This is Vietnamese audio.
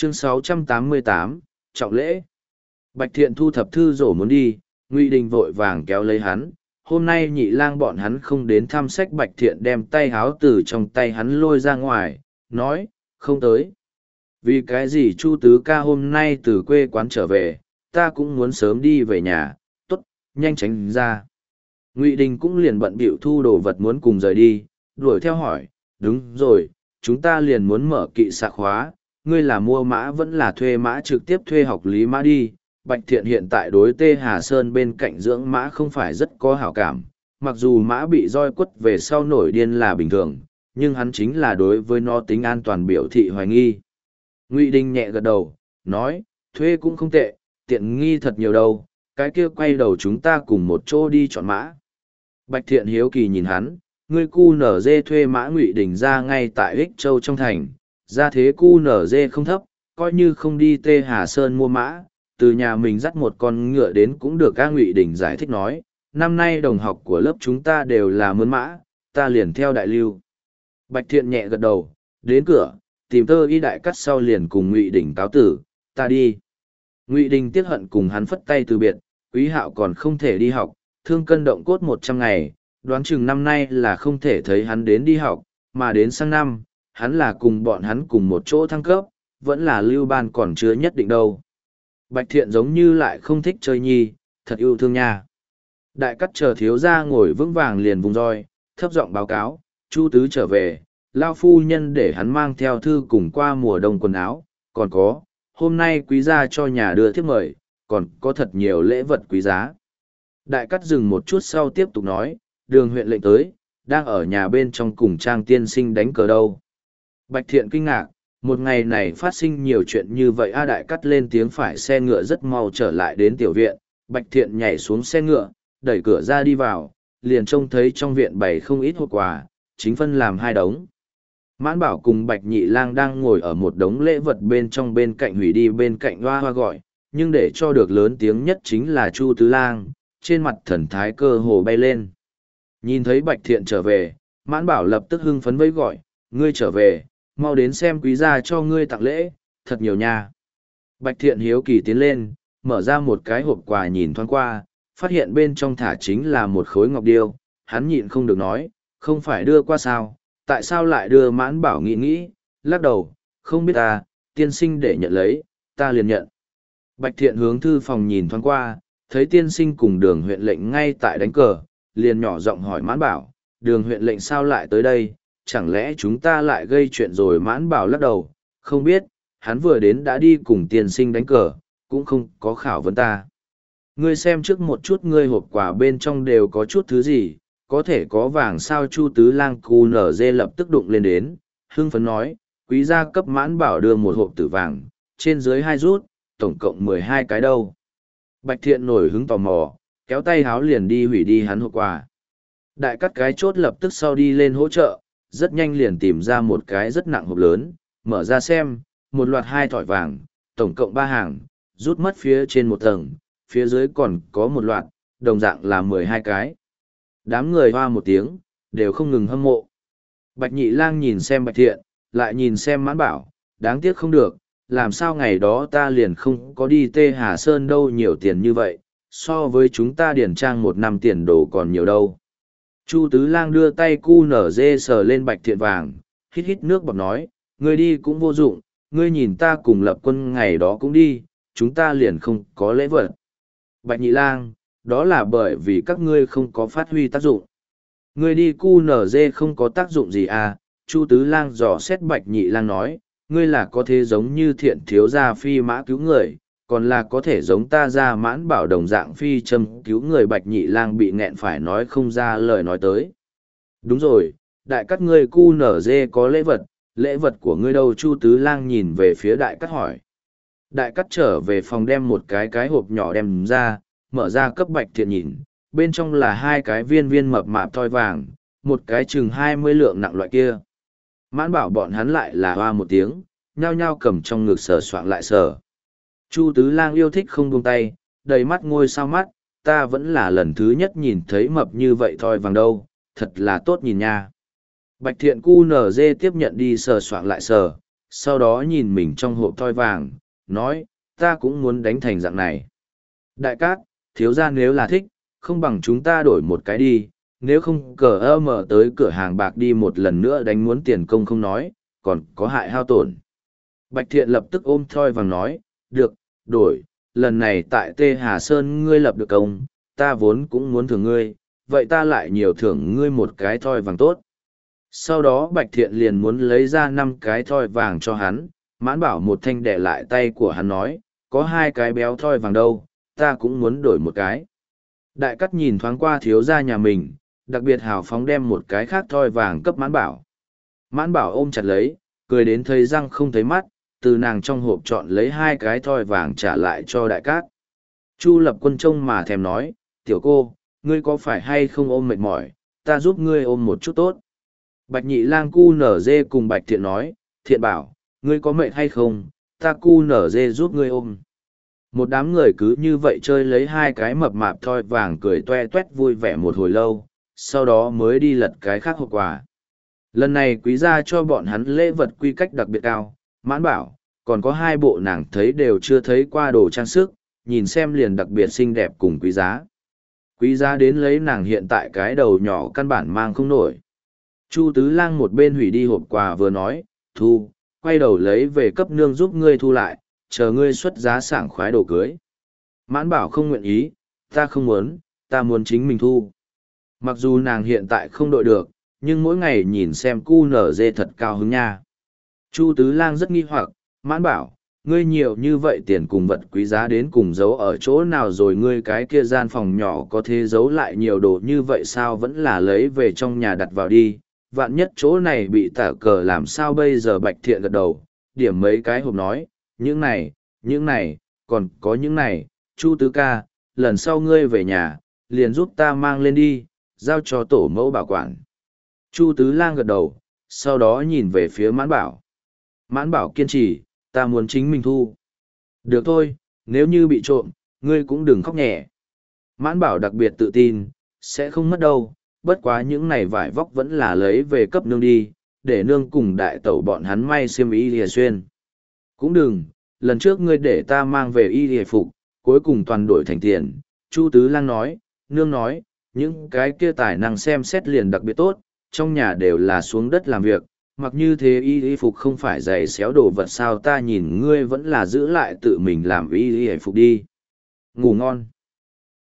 Chương 688, Trọng lễ. Bạch Thiện thu thập thư rổ muốn đi, Ngụy Đình vội vàng kéo lấy hắn. Hôm nay Nhị Lang bọn hắn không đến thăm sách. Bạch Thiện đem tay háo từ trong tay hắn lôi ra ngoài, nói, không tới. Vì cái gì Chu Tứ ca hôm nay từ quê quán trở về, ta cũng muốn sớm đi về nhà, tốt, nhanh tránh ra. Ngụy Đình cũng liền bận bịu thu đồ vật muốn cùng rời đi, đuổi theo hỏi, đúng rồi, chúng ta liền muốn mở kỵ xạ khóa, ngươi là mua mã vẫn là thuê mã, trực tiếp thuê học lý mã đi. Bạch Thiện hiện tại đối Tê Hà Sơn bên cạnh dưỡng mã không phải rất có hảo cảm, mặc dù mã bị roi quất về sau nổi điên là bình thường, nhưng hắn chính là đối với nó tính an toàn biểu thị hoài nghi. Ngụy Đình nhẹ gật đầu, nói, thuê cũng không tệ, tiện nghi thật nhiều đâu, cái kia quay đầu chúng ta cùng một chỗ đi chọn mã. Bạch Thiện hiếu kỳ nhìn hắn, ngươi cu nở dê thuê mã. Ngụy Đình ra ngay tại Ích Châu trong thành, ra thế cu nở dê không thấp, coi như không đi Tê Hà Sơn mua mã, từ nhà mình dắt một con ngựa đến cũng được. Các Ngụy Đình giải thích nói, năm nay đồng học của lớp chúng ta đều là mướn mã, ta liền theo đại lưu. Bạch Thiện nhẹ gật đầu, đến cửa, tìm Tơ Y đại cắt sau liền cùng Ngụy Đình cáo tử, ta đi. Ngụy Đình tiếc hận cùng hắn phất tay từ biệt, Quý Hạo còn không thể đi học, thương cân động cốt 100 ngày, đoán chừng năm nay là không thể thấy hắn đến đi học, mà đến sang năm, hắn là cùng bọn hắn cùng một chỗ thăng cấp, vẫn là lưu ban còn chưa nhất định đâu. Bạch Thiện giống như lại không thích chơi nhi, thật yêu thương nha. Đại cắt chờ thiếu gia ngồi vững vàng liền vùng roi, thấp giọng báo cáo, Chu Tứ trở về, lao phu nhân để hắn mang theo thư cùng qua mùa đông quần áo, còn có, hôm nay quý gia cho nhà đưa thiếp mời, còn có thật nhiều lễ vật quý giá. Đại cắt dừng một chút sau tiếp tục nói, Đường huyện lệnh tới, đang ở nhà bên trong cùng Trang tiên sinh đánh cờ đâu. Bạch Thiện kinh ngạc, một ngày này phát sinh nhiều chuyện như vậy. Đại cắt lên tiếng phải xe ngựa rất mau trở lại đến tiểu viện, Bạch Thiện nhảy xuống xe ngựa, đẩy cửa ra đi vào, liền trông thấy trong viện bày không ít hộp quà, chính phân làm 2 đống. Mãn Bảo cùng Bạch Nhị Lang đang ngồi ở một đống lễ vật bên trong, bên cạnh hủy đi bên cạnh hoa hoa gọi, nhưng để cho được lớn tiếng nhất chính là Chu Tứ Lang, trên mặt thần thái cơ hồ bay lên. Nhìn thấy Bạch Thiện trở về, Mãn Bảo lập tức hưng phấn với gọi, ngươi trở về, mau đến xem quý gia cho ngươi tặng lễ, thật nhiều nha. Bạch Thiện hiếu kỳ tiến lên, mở ra một cái hộp quà nhìn thoáng qua, phát hiện bên trong thả chính là một khối ngọc điêu, hắn nhịn không được nói, không phải đưa qua sao, tại sao lại đưa? Mãn Bảo nghĩ nghĩ, lắc đầu, không biết ta, tiên sinh để nhận lấy, ta liền nhận. Bạch Thiện hướng thư phòng nhìn thoáng qua, thấy tiên sinh cùng Đường huyện lệnh ngay tại đánh cờ, liền nhỏ giọng hỏi Mãn Bảo, Đường huyện lệnh sao lại tới đây, chẳng lẽ chúng ta lại gây chuyện rồi? Mãn Bảo lắc đầu, không biết, hắn vừa đến đã đi cùng tiên sinh đánh cờ, cũng không có khảo vấn ta. Ngươi xem trước một chút, ngươi hộp quà bên trong đều có chút thứ gì, có thể có vàng sao? Chu Tứ Lang cu nở dê lập tức đụng lên đến, hưng phấn nói, quý gia cấp Mãn Bảo đưa một hộp tử vàng, trên dưới 2 rút, tổng cộng 12 cái đâu. Bạch Thiện nổi hứng tò mò, kéo tay háo liền đi hủy đi hắn hộp quà. Đại cắt cái chốt lập tức sau đi lên hỗ trợ, rất nhanh liền tìm ra một cái rất nặng hộp lớn, mở ra xem, một loạt 2 thỏi vàng, tổng cộng 3 hàng, rút mất phía trên một tầng, phía dưới còn có một loạt, đồng dạng là 12 cái. Đám người hoa một tiếng, đều không ngừng hâm mộ. Bạch Nhị Lang nhìn xem Bạch Thiện, lại nhìn xem Mãn Bảo, đáng tiếc không được, làm sao ngày đó ta liền không có đi Tê Hà Sơn đâu, nhiều tiền như vậy, so với chúng ta điển trang 1 năm tiền đồ còn nhiều đâu. Chu Tứ Lang đưa tay cu nở dê sờ lên Bạch Thiện vàng, hít hít nước bọt nói, ngươi đi cũng vô dụng, ngươi nhìn ta cùng Lập Quân ngày đó cũng đi, chúng ta liền không có lễ vật. Bạch Nhị Lang, đó là bởi vì các ngươi không có phát huy tác dụng. Ngươi đi cu nở dê không có tác dụng gì à? Chu Tứ Lang dò xét Bạch Nhị Lang nói, ngươi là có thể giống như Thiện thiếu gia phi mã cứu người, còn là có thể giống ta ra Mãn Bảo đồng dạng phi châm cứu người. Bạch Nhị Lang bị nghẹn phải nói không ra lời nói tới. Đúng rồi, đại cắt ngươi cu nở dê có lễ vật của ngươi đâu? Chu Tứ Lang nhìn về phía đại cắt hỏi. Đại cắt trở về phòng đem một cái hộp nhỏ đem ra, mở ra cấp Bạch Thiện nhìn, bên trong là 2 cái viên viên mập mạp thoi vàng, một cái chừng 20 lượng nặng loại kia. Mãn Bảo bọn hắn lại là hoa một tiếng, nhao nhao cầm trong ngực sờ soạng lại sờ. Chu Tứ Lang yêu thích không buông tay, đầy mắt ngôi sao mắt, ta vẫn là lần thứ nhất nhìn thấy mập như vậy thoi vàng đâu, thật là tốt nhìn nha. Bạch Thiện cu nở dê tiếp nhận đi sờ soạng lại sờ, sau đó nhìn mình trong hộp thoi vàng, nói, ta cũng muốn đánh thành dạng này. Đại cát, thiếu gia nếu là thích, không bằng chúng ta đổi một cái đi, nếu không cờ ơ mở tới cửa hàng bạc đi một lần nữa đánh muốn tiền công không nói, còn có hại hao tổn. Bạch Thiện lập tức ôm thoi vàng nói, được, đổi, lần này tại Tê Hà Sơn ngươi lập được công, ta vốn cũng muốn thưởng ngươi, vậy ta lại nhiều thưởng ngươi một cái thoi vàng tốt. Sau đó Bạch Thiện liền muốn lấy ra 5 cái thoi vàng cho hắn, Mãn Bảo một thanh để lại tay của hắn nói, có 2 cái béo thoi vàng đâu, ta cũng muốn đổi một cái. Đại Cắt nhìn thoáng qua thiếu gia nhà mình, đặc biệt hào phóng đem một cái khác thoi vàng cấp Mãn Bảo. Mãn Bảo ôm chặt lấy, cười đến thấy răng không thấy mắt, từ nàng trong hộp chọn lấy 2 cái thoi vàng trả lại cho Đại Cát. Chu Lập Quân trông mà thèm nói, tiểu cô, ngươi có phải hay không ôm mệt mỏi, ta giúp ngươi ôm một chút tốt. Bạch Nhị Lang cu nở dê cùng Bạch Thiện nói, Thiện bảo, ngươi có mệt hay không, ta cu nở dê giúp ngươi ôm. Một đám người cứ như vậy chơi lấy 2 cái mập mạp thoi vàng cười toe toét vui vẻ một hồi lâu, sau đó mới đi lật cái khác hộp quà. Lần này quý gia cho bọn hắn lễ vật quy cách đặc biệt cao, Mãn Bảo, còn có 2 bộ nàng thấy đều chưa thấy qua đồ trang sức, nhìn xem liền đặc biệt xinh đẹp cùng quý giá. Quý giá đến lấy nàng hiện tại cái đầu nhỏ căn bản mang không nổi. Chu Tứ Lang một bên hủy đi hộp quà vừa nói, thu, quay đầu lấy về cấp nương giúp ngươi thu lại, chờ ngươi xuất giá sảng khoái đồ cưới. Mãn Bảo không nguyện ý, ta không muốn, ta muốn chính mình thu. Mặc dù nàng hiện tại không đội được, nhưng mỗi ngày nhìn xem cu nở dê thật cao hứng nha. Chu Tứ Lang rất nghi hoặc, Mãn Bảo, ngươi nhiều như vậy tiền cùng vật quý giá đến cùng giấu ở chỗ nào rồi ngươi cái kia gian phòng nhỏ có thể giấu lại nhiều đồ như vậy sao vẫn là lấy về trong nhà đặt vào đi, vạn nhất chỗ này bị tả cờ làm sao bây giờ. Bạch Thiện gật đầu, điểm mấy cái hộp nói, những này, còn có những này, Chu Tứ ca, lần sau ngươi về nhà, liền giúp ta mang lên đi, giao cho tổ mẫu bảo quản. Chu Tứ Lang gật đầu, sau đó nhìn về phía Mãn Bảo. Mãn Bảo kiên trì, ta muốn chính mình thu. Được thôi, nếu như bị trộm, ngươi cũng đừng khóc nhẹ. Mãn Bảo đặc biệt tự tin, sẽ không mất đâu, bất quá những này vải vóc vẫn là lấy về cấp nương đi, để nương cùng đại tẩu bọn hắn may xiêm y lìa xuyên. Cũng đừng, lần trước ngươi để ta mang về y lìa phục, cuối cùng toàn đổi thành tiền. Chu Tứ Lang nói, nương nói, những cái kia tài năng xem xét liền đặc biệt tốt, trong nhà đều là xuống đất làm việc, mặc như thế y phục không phải giày xéo đồ vật sao ta nhìn ngươi vẫn là giữ lại tự mình làm y phục đi. Ngủ ngon.